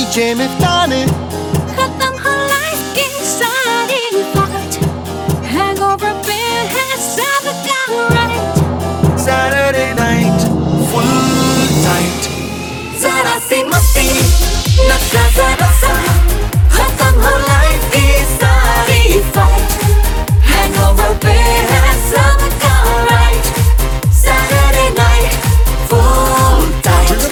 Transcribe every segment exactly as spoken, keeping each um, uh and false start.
DJ में ताने खत्म हो लाइफ की सारी फाइट हैंगओवर पे है सबका right Saturday night full tight जरा सी मस्ती नशा जरा सा खत्म हो लाइफ की सारी फाइट हैंगओवर पे है सबका right Saturday night full tight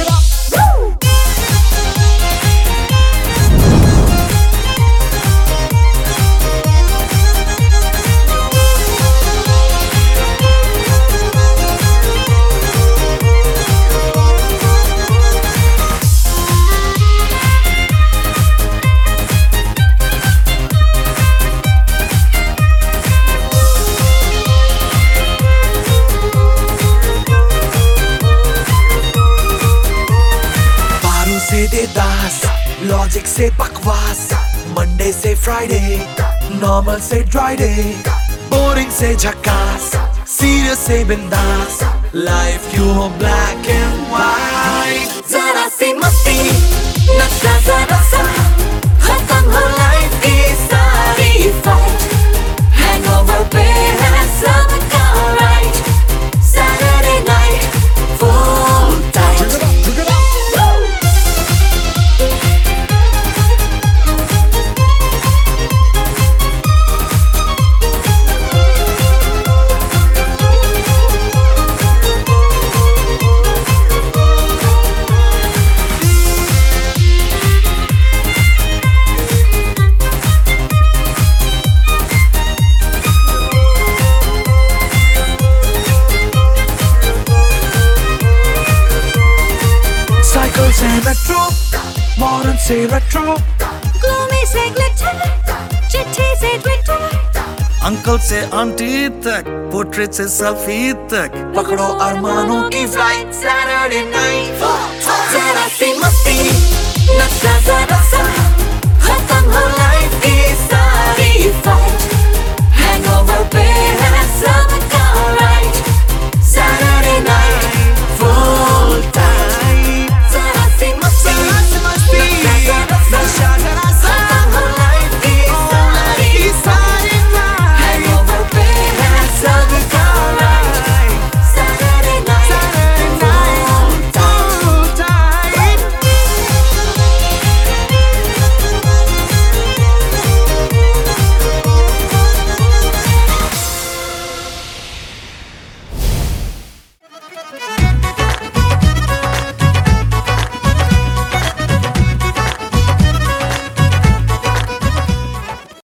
से देदास लॉजिक से बकवास मंडे से फ्राइडे नॉर्मल से ड्राई डे बोरिंग से झकास सीरियस से बिंदास लाइफ क्यों हो ब्लैक एंड व्हाइट जरा सी मस्ती नशा जरा सा खत्म हो लाइफ की सारी फाइट हैंगओवर पे है सबका right Saturday night full tight cycle से मेट्रो मॉडर्न से रेट्रो gloomy से glitter चिट्ठी से ट्विटर अंकल से आंटी तक पोर्ट्रेट से सेल्फी तक पकड़ो अरमानों की फ्लाइट Saturday night जरा सी मस्ती नशा जरा सा खत्म हो लाइफ